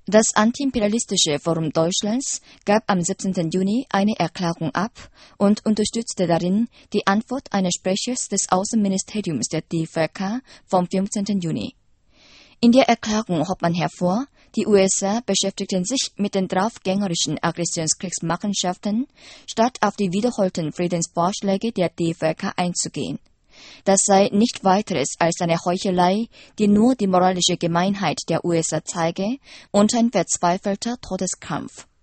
Das Antiimperialistische Forum Deutschlands gab am 17. Juni eine Erklärung ab und unterstützte darin die Antwort eines Sprechers des Außenministeriums der DVK vom 15. Juni. In der Erklärung hob man hervor, die USA beschäftigten sich mit den draufgängerischen Aggressionskriegsmachenschaften, statt auf die wiederholten Friedensvorschläge der DVK einzugehen. Das sei nicht weiteres als eine Heuchelei, die nur die moralische Gemeinheit der USA zeige und ein verzweifelter Todeskampf.